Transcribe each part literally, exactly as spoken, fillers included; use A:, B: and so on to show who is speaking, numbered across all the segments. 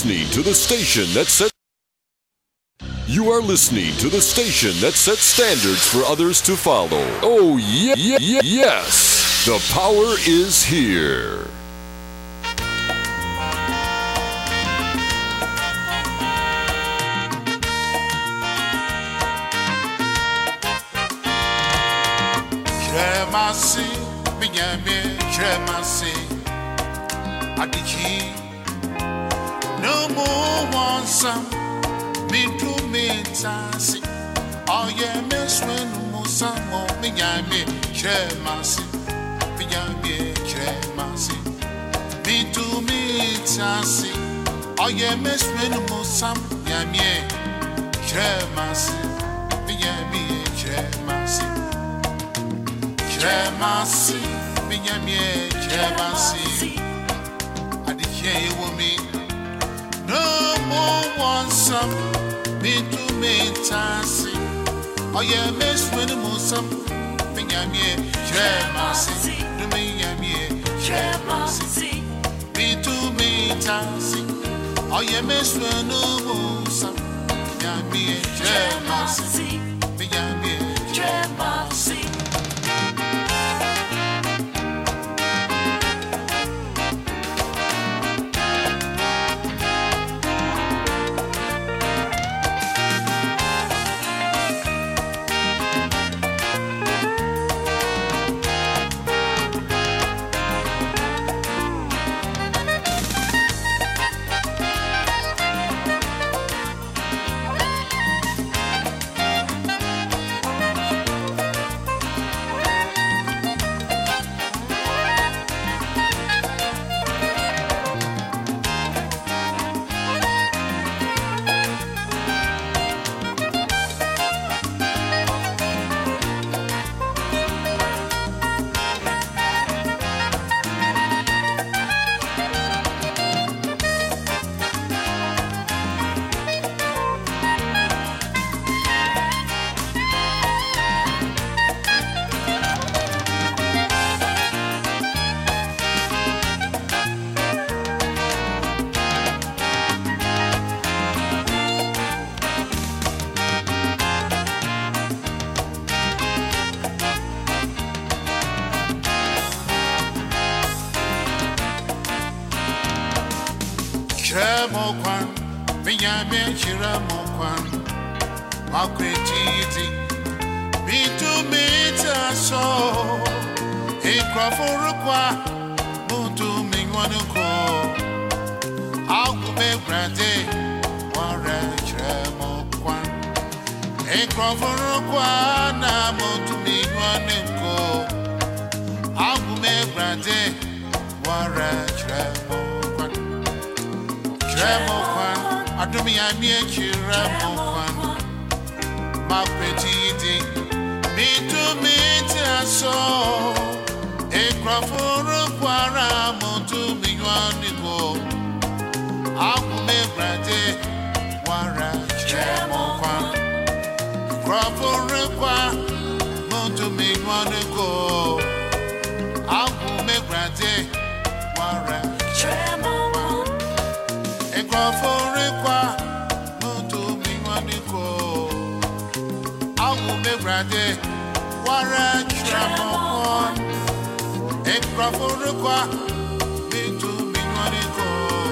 A: listening to the station that sets You are listening to the station that sets standards for others to follow. Oh, yeah, yeah, yeah, yes. The power is here.
B: Kremasi, binyame, kremasi, adiki. No more one some, me to me tasi. Oh yeah, me swen mo samo, binyame, kremasi, binyame, kremasi. Me to me tasi. Oh yeah, me swen mo sam, binyame, kremasi, binyame, kremasi. Kremasi, binyame, kremasi. Adike womi, no more want some, me to me tasi. Oh yeah, miss when the musam, binyame, kremasi. Do me yame, kremasi. Me to me tasi. Oh yeah, miss when the musam, binyame, kremasi. Binyame, kremasi. Kremokwan, binyame kremokwan, makwetiti, bitu mita so, ekrafurukwa, mutu mingwanuko, agume grande, ware kremokwan, ekrafurukwa na mutu mingwanuko, agume grande, ware kremokwan. Kremokwan, adumi amie kremokwan, makwetiti, bitu mita so, ekrafurukwa na mutu mingwanuko, agume grande, ware kremokwan, ekrafurukwa, mutu mingwanuko, agume grande, ware kremokwan. Ekrafurukwa, mutu mingwanuko, agume grande, ware kremokwan. Ekrafurukwa, mutu mingwanuko,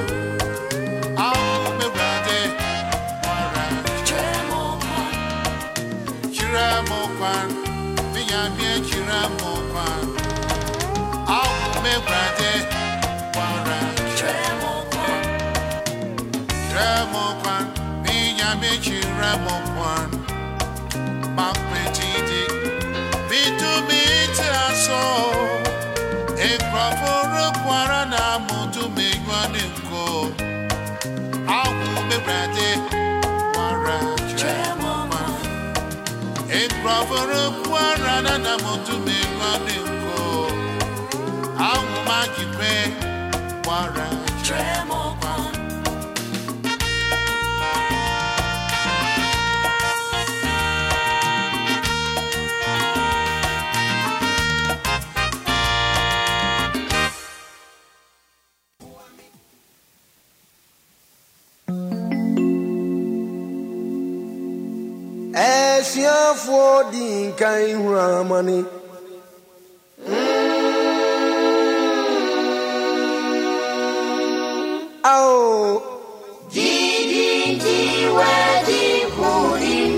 B: agume grande, ware kremokwan. Kremokwan, binyame kremokwan, agume grande, ware kremokwan. Kremokwan, binyame kremokwan, makwetiti, bitu mita so, ekrafurukwa na mutu mingwanuko, agume grande, ware kremokwan. Ekrafurukwa na mutu mingwanuko, agume grande, ware kremokwan.
C: Asia for the kind money. Oh,
D: G D wedding pudding.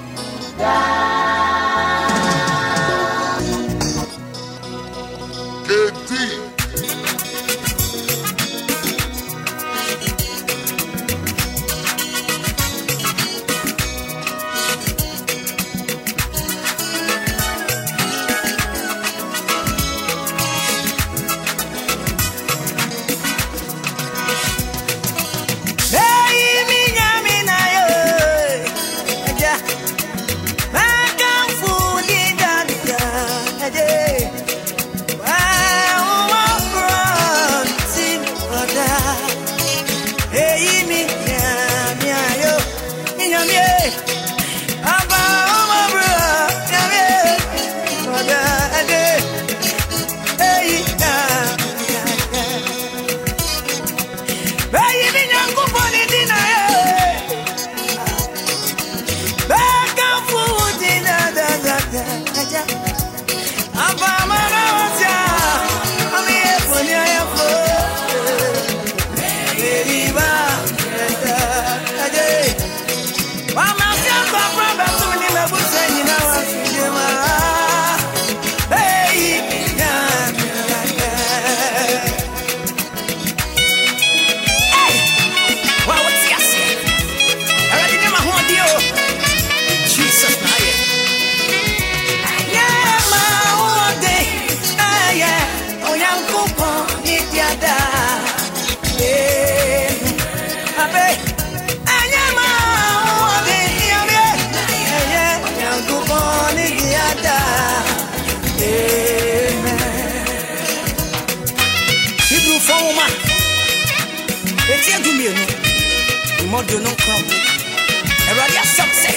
E: Modo no come. Eradia somse.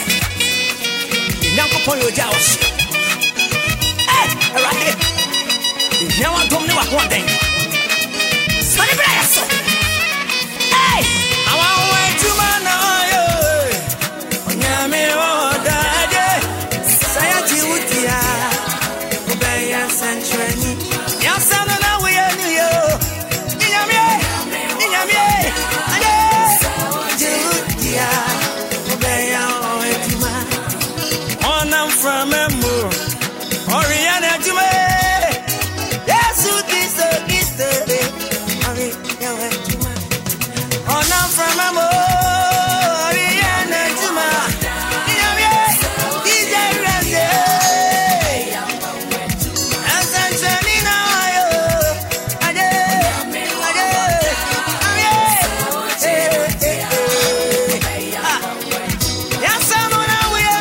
E: Nyanko pon yo jawas. Eh, erade. Nyawa dom ne wa ho den. Sani bra yaso. Eh, awa wa tuma na yo. Onyame o dade. Saya ti utia. Obeya santrani. Yasana na we anu yo. Nyame. Nyame. From a moor, Oriana Jume, yes, who is the Easter day? Oriana Juma, oh, now from a moor, Oriana Juma, yes, he's a rest. As I'm turning on you, I did, I did, yes, I'm on our way.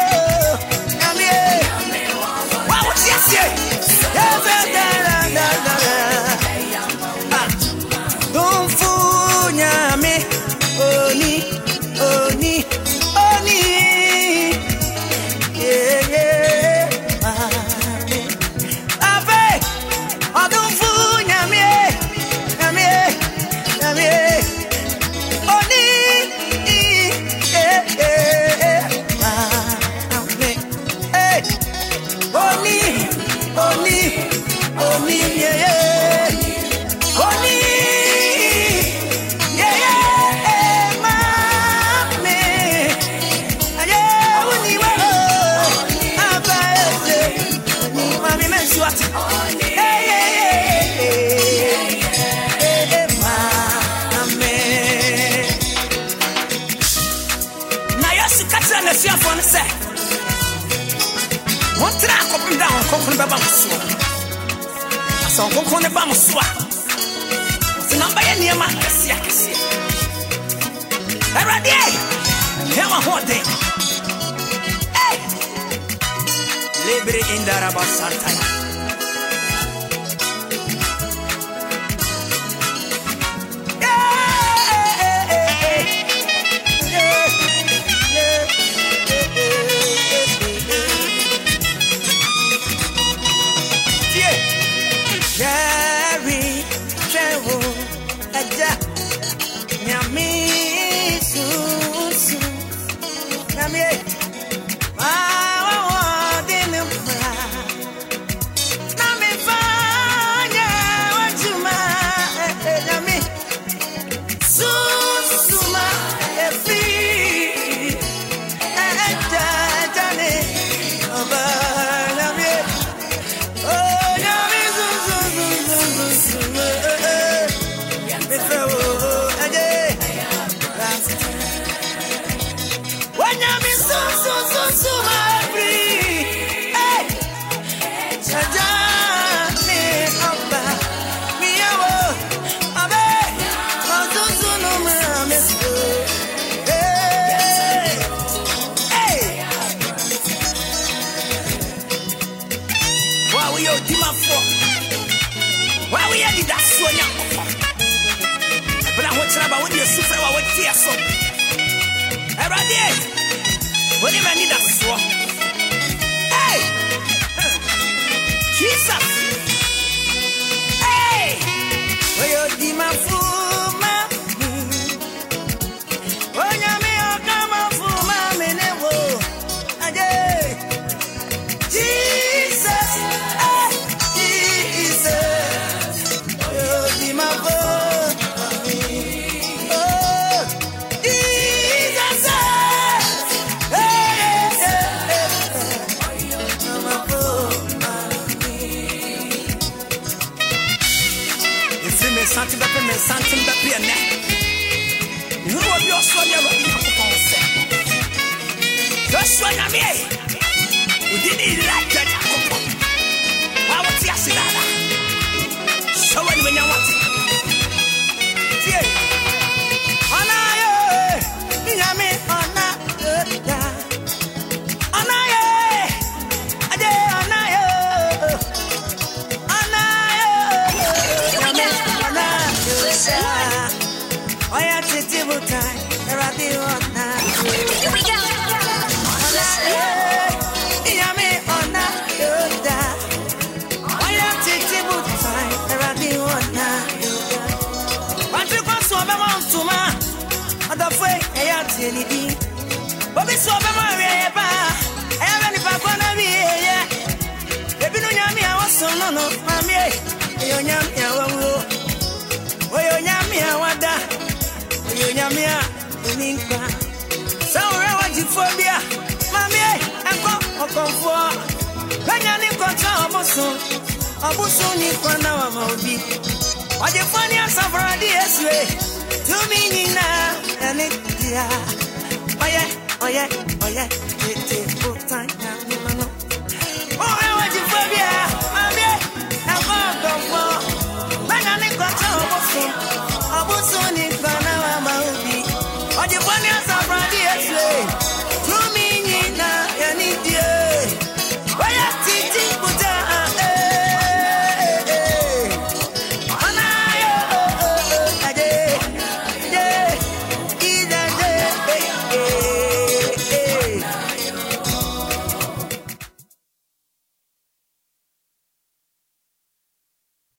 E: Don't fool me, Oni, Oni, Oni, yeah, yeah, Ave, I don't fool me, me, me, Oni, yeah, yeah, hey, Oni, Oni, Oni, yeah, yeah, Oni, yeah, yeah, mami, yeah, Oni, oh, Abba, mami, me suati, yeah, yeah, yeah, mami. Now you see, catch on the shop on the set. One track up and down, come from the bamboo. So go from the bamboo swap. The number in your man, yes. Already, here one whole day. Hey, Libre in the Rabba Santa. Jerry, Jerry, Aja, Nyami, Susu, Nyami, be also near what you can say. Just when I'm here, we didn't like that. I was Yasinada. So when you want it, see, Anayo, Yami, Ana, Anayo, Ade, Anayo, Anayo, Yami, Anayo. I had to do time, there are the one now. Here we go. Yami, Anayo, I had to do time, there are the one now. But you can't swim around to my other way, I had to need. But we saw my river, I have any back on a year. Baby, no, Yami, I was so no, no, Mammy, Yami, I will. Oh, Yami, I want that. Yami, Ninka. So, I want you for me, Mammy, and come for. When you need control, Abuso, Abuso, Nikwana, Mobi. What you find yourself around this way? To me, Nina, and it, yeah. Oh, yeah, oh, yeah, oh, yeah.